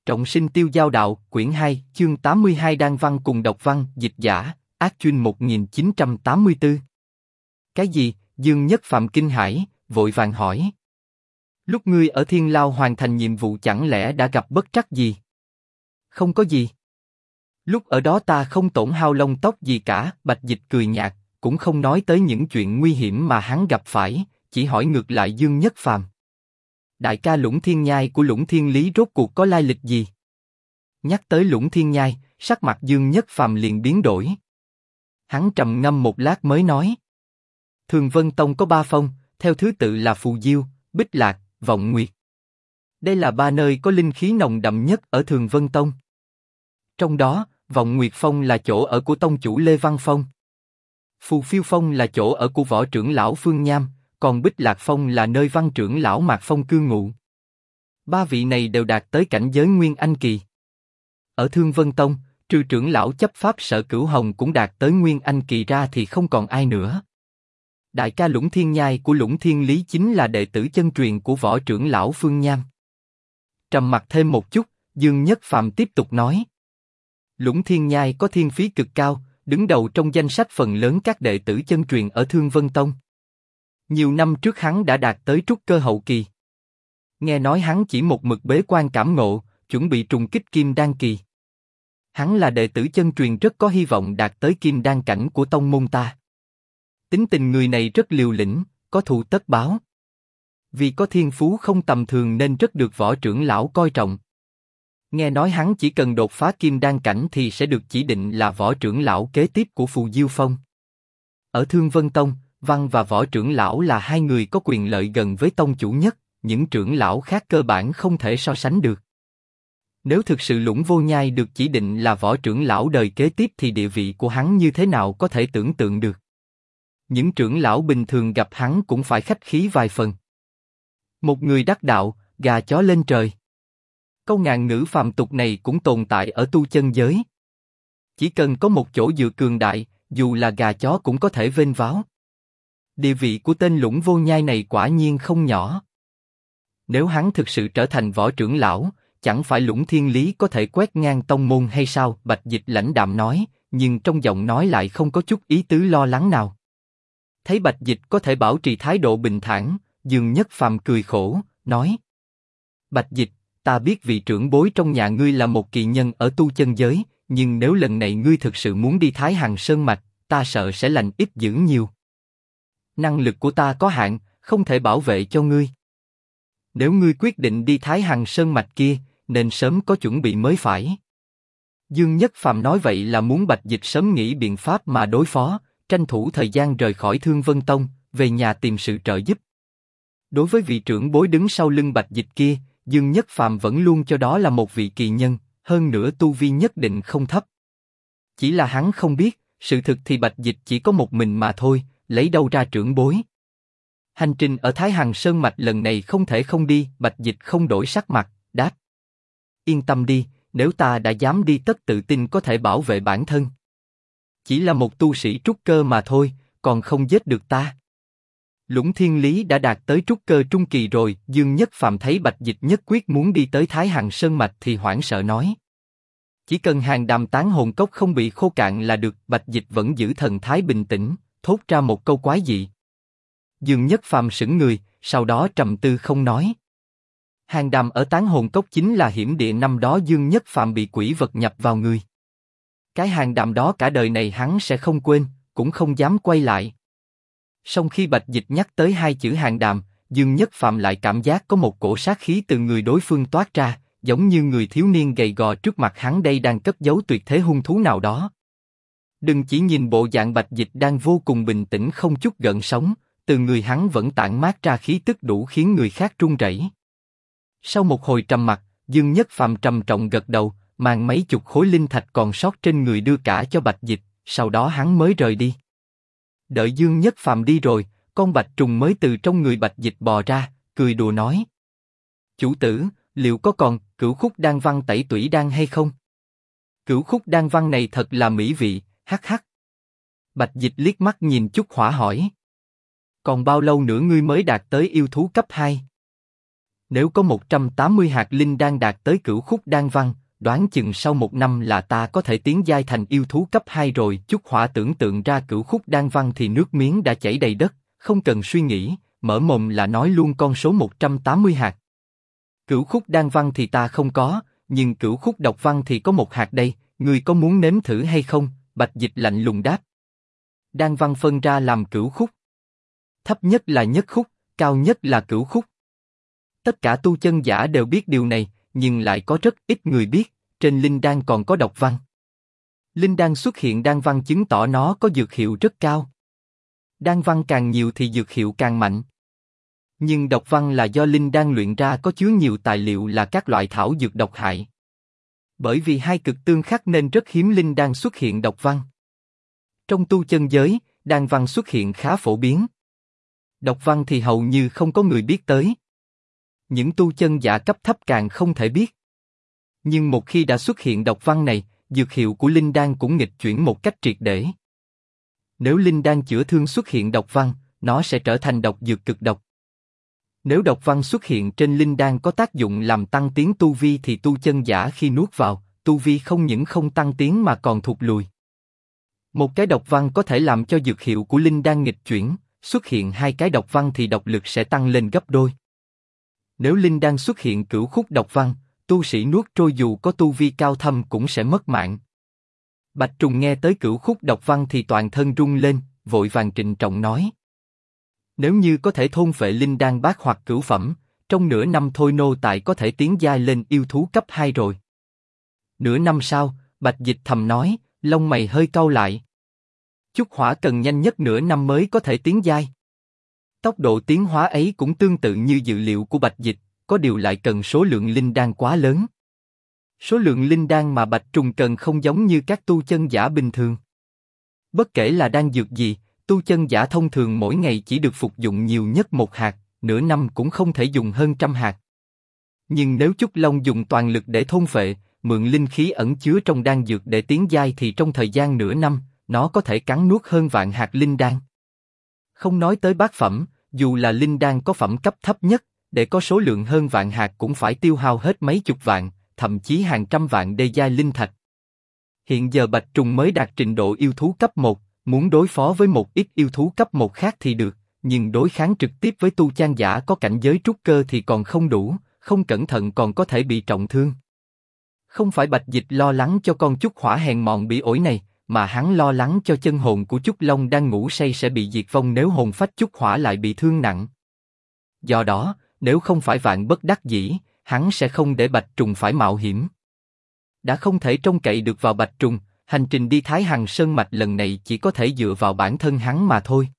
Trọng sinh tiêu giao đạo, quyển 2, chương 82 đan văn cùng độc văn, dịch giả, Ác Chuyên 1984. Cái gì? Dương Nhất Phạm kinh hãi, vội vàng hỏi. Lúc ngươi ở Thiên Lao hoàn thành nhiệm vụ chẳng lẽ đã gặp bất trắc gì? Không có gì. Lúc ở đó ta không tổn hao lông tóc gì cả, Bạch Dịch cười nhạt, cũng không nói tới những chuyện nguy hiểm mà hắn gặp phải, chỉ hỏi ngược lại Dương Nhất Phạm. Đại ca Lũng Thiên Nhai của Lũng Thiên Lý rốt cuộc có lai lịch gì? Nhắc tới Lũng Thiên Nhai, sắc mặt Dương Nhất Phạm liền biến đổi. Hắn trầm ngâm một lát mới nói. Thường Vân Tông có 3 phong, theo thứ tự là Phù Diêu, Bích Lạc, Vọng Nguyệt. Đây là 3 nơi có linh khí nồng đậm nhất ở Thường Vân Tông. Trong đó, Vọng Nguyệt Phong là chỗ ở của tông chủ Lê Văn Phong. Phù Phiêu Phong là chỗ ở của võ trưởng lão Phương Nham, còn Bích Lạc Phong là nơi văn trưởng lão Mạc Phong cư ngụ. 3 vị này đều đạt tới cảnh giới Nguyên Anh kỳ. Ở Thương Vân Tông, trừ trưởng lão chấp pháp Sở Cửu Hồng cũng đạt tới Nguyên Anh kỳ ra thì không còn ai nữa. Đại ca Lũng Thiên Nhai của Lũng Thiên Lý chính là đệ tử chân truyền của võ trưởng lão Phương Nham. Trầm mặc thêm một chút, Dương Nhất Phạm tiếp tục nói. Lũng Thiên Nhai có thiên phí cực cao, đứng đầu trong danh sách phần lớn các đệ tử chân truyền ở Thương Vân Tông. Nhiều năm trước hắn đã đạt tới trúc cơ hậu kỳ. Nghe nói hắn chỉ một mực bế quan cảm ngộ, chuẩn bị trùng kích kim đan kỳ. Hắn là đệ tử chân truyền rất có hy vọng đạt tới kim đan cảnh của tông môn ta. Tính tình người này rất liều lĩnh, có thù tất báo. Vì có thiên phú không tầm thường nên rất được võ trưởng lão coi trọng. Nghe nói hắn chỉ cần đột phá kim đan cảnh thì sẽ được chỉ định là võ trưởng lão kế tiếp của Phù Diêu Phong. Ở Thương Vân Tông, Văn và võ trưởng lão là 2 người có quyền lợi gần với tông chủ nhất, những trưởng lão khác cơ bản không thể so sánh được. Nếu thực sự Lũng Vô Nhai được chỉ định là võ trưởng lão đời kế tiếp thì địa vị của hắn như thế nào có thể tưởng tượng được. Những trưởng lão bình thường gặp hắn cũng phải khách khí vài phần. Một người đắc đạo, gà chó lên trời. Câu ngạn ngữ phàm tục này cũng tồn tại ở tu chân giới. Chỉ cần có một chỗ dựa cường đại, dù là gà chó cũng có thể vênh váo. Địa vị của tên Lũng Vô Nhai này quả nhiên không nhỏ. Nếu hắn thực sự trở thành võ trưởng lão, chẳng phải Lũng Thiên Lý có thể quét ngang tông môn hay sao? Bạch Dịch lãnh đạm nói, nhưng trong giọng nói lại không có chút ý tứ lo lắng nào. Thấy Bạch Dịch có thể bảo trì thái độ bình thản, Dương Nhất Phàm cười khổ, nói: Bạch Dịch, ta biết vị trưởng bối trong nhà ngươi là một kỳ nhân ở tu chân giới, nhưng nếu lần này ngươi thực sự muốn đi Thái Hằng Sơn Mạch, ta sợ sẽ lành ít dữ nhiều. Năng lực của ta có hạn, không thể bảo vệ cho ngươi. Nếu ngươi quyết định đi Thái Hằng Sơn Mạch kia, nên sớm có chuẩn bị mới phải. Dương Nhất Phàm nói vậy là muốn Bạch Dịch sớm nghĩ biện pháp mà đối phó, tranh thủ thời gian rời khỏi Thương Vân Tông, về nhà tìm sự trợ giúp. Đối với vị trưởng bối đứng sau lưng Bạch Dịch kia, Dương Nhất Phàm vẫn luôn cho đó là một vị kỳ nhân, hơn nữa tu vi nhất định không thấp. Chỉ là hắn không biết, sự thực thì Bạch Dịch chỉ có một mình mà thôi, lấy đâu ra trưởng bối. Hành trình ở Thái Hằng Sơn Mạch lần này không thể không đi, Bạch Dịch không đổi sắc mặt, đáp: Yên tâm đi, nếu ta đã dám đi tất tự tin có thể bảo vệ bản thân. Chỉ là một tu sĩ trúc cơ mà thôi, còn không giết được ta. Lũng Thiên Lý đã đạt tới trúc cơ trung kỳ rồi. Dương Nhất Phàm thấy Bạch Dịch nhất quyết muốn đi tới Thái Hằng Sơn Mạch thì hoảng sợ nói: Chỉ cần hàng đàm tán hồn cốc không bị khô cạn là được. Bạch Dịch vẫn giữ thần thái bình tĩnh, thốt ra một câu quái dị. Dương Nhất Phàm sững người, sau đó trầm tư không nói. Hàng đàm ở tán hồn cốc chính là hiểm địa năm đó Dương Nhất Phàm bị quỷ vật nhập vào người. Cái hàng đàm đó cả đời này hắn sẽ không quên, cũng không dám quay lại. Song khi Bạch Dịch nhắc tới 2 chữ hàng đàm, Dương Nhất Phàm lại cảm giác có một cổ sát khí từ người đối phương toát ra, giống như người thiếu niên gầy gò trước mặt hắn đây đang cất giấu tuyệt thế hung thú nào đó. Đừng chỉ nhìn bộ dạng Bạch Dịch đang vô cùng bình tĩnh không chút gợn sóng, từ người hắn vẫn tản mát ra khí tức đủ khiến người khác run rẩy. Sau một hồi trầm mặc, Dương Nhất Phàm trầm trọng gật đầu, mang mấy chục khối linh thạch còn sót trên người đưa cả cho Bạch Dịch, sau đó hắn mới rời đi. Đợi Dương Nhất Phàm đi rồi, con bạch trùng mới từ trong người Bạch Dịch bò ra, cười đùa nói: Chủ tử, liệu có còn Cửu Khúc Đan Văn Tẩy Tủy Đan hay không? Cửu Khúc Đan Văn này thật là mỹ vị, hắc hắc. Bạch Dịch liếc mắt nhìn Chúc Hỏa hỏi: Còn bao lâu nữa ngươi mới đạt tới yêu thú cấp 2? Nếu có 180 hạt linh đan đạt tới cửu khúc đan văn, đoán chừng sau 1 năm là ta có thể tiến giai thành yêu thú cấp 2 rồi. Chúc Hỏa tưởng tượng ra cửu khúc đan văn thì nước miếng đã chảy đầy đất, không cần suy nghĩ, mở mồm là nói luôn con số 180 hạt. Cửu khúc đan văn thì ta không có, nhưng cửu khúc độc văn thì có 1 hạt đây, ngươi có muốn nếm thử hay không? Bạch Dịch lạnh lùng đáp. Đan văn phân ra làm cửu khúc. Thấp nhất là nhất khúc, cao nhất là cửu khúc. Tất cả tu chân giả đều biết điều này, nhưng lại có rất ít người biết, trên linh đan còn có độc văn. Linh đan xuất hiện đan văn chứng tỏ nó có dược hiệu rất cao. Đan văn càng nhiều thì dược hiệu càng mạnh. Nhưng độc văn là do linh đan luyện ra có chứa nhiều tài liệu là các loại thảo dược độc hại. Bởi vì hai cực tương khắc nên rất hiếm linh đan xuất hiện độc văn. Trong tu chân giới, đan văn xuất hiện khá phổ biến. Độc văn thì hầu như không có người biết tới. Những tu chân giả cấp thấp càng không thể biết. Nhưng một khi đã xuất hiện độc văn này, dược hiệu của linh đan cũng nghịch chuyển một cách triệt để. Nếu linh đan chữa thương xuất hiện độc văn, nó sẽ trở thành độc dược cực độc. Nếu độc văn xuất hiện trên linh đan có tác dụng làm tăng tiến tu vi thì tu chân giả khi nuốt vào, tu vi không những không tăng tiến mà còn thụt lùi. Một cái độc văn có thể làm cho dược hiệu của linh đan nghịch chuyển, xuất hiện 2 cái độc văn thì độc lực sẽ tăng lên gấp đôi. Nếu linh đan xuất hiện cửu khúc độc văn, tu sĩ nuốt trôi dù có tu vi cao thâm cũng sẽ mất mạng. Bạch Trùng nghe tới cửu khúc độc văn thì toàn thân rung lên, vội vàng trịnh trọng nói. Nếu như có thể thôn phệ linh đan bát hoặc cửu phẩm, trong nửa năm thôi nô tài có thể tiến giai lên yêu thú cấp 2 rồi. Nửa năm sau, Bạch Dịch thầm nói, lông mày hơi cau lại. Chúc Hỏa cần nhanh nhất nửa năm mới có thể tiến giai. Tốc độ tiến hóa ấy cũng tương tự như dự liệu của Bạch Dịch, có điều lại cần số lượng linh đan quá lớn. Số lượng linh đan mà Bạch Trùng cần không giống như các tu chân giả bình thường. Bất kể là đan dược gì, tu chân giả thông thường mỗi ngày chỉ được phục dụng nhiều nhất 1 hạt, nửa năm cũng không thể dùng hơn 100 hạt. Nhưng nếu Chúc Long dùng toàn lực để thôn phệ, mượn linh khí ẩn chứa trong đan dược để tiến giai thì trong thời gian nửa năm, nó có thể cắn nuốt hơn vạn hạt linh đan. Không nói tới bát phẩm, dù là linh đan có phẩm cấp thấp nhất, để có số lượng hơn vạn hạt cũng phải tiêu hao hết mấy chục vạn, thậm chí hàng trăm vạn đê giai linh thạch. Hiện giờ Bạch Trùng mới đạt trình độ yêu thú cấp 1, muốn đối phó với một ít yêu thú cấp 1 khác thì được, nhưng đối kháng trực tiếp với tu chân giả có cảnh giới trúc cơ thì còn không đủ, không cẩn thận còn có thể bị trọng thương. Không phải Bạch Dịch lo lắng cho con Chúc Hỏa hèn mọn bị ổi này, mà hắn lo lắng cho chân hồn của Chúc Long đang ngủ say sẽ bị diệt vong nếu hồn phách Chúc Hỏa lại bị thương nặng. Do đó, nếu không phải vạn bất đắc dĩ, hắn sẽ không để Bạch Trùng phải mạo hiểm. Đã không thể trông cậy được vào Bạch Trùng, hành trình đi Thái Hằng Sơn Mạch lần này chỉ có thể dựa vào bản thân hắn mà thôi.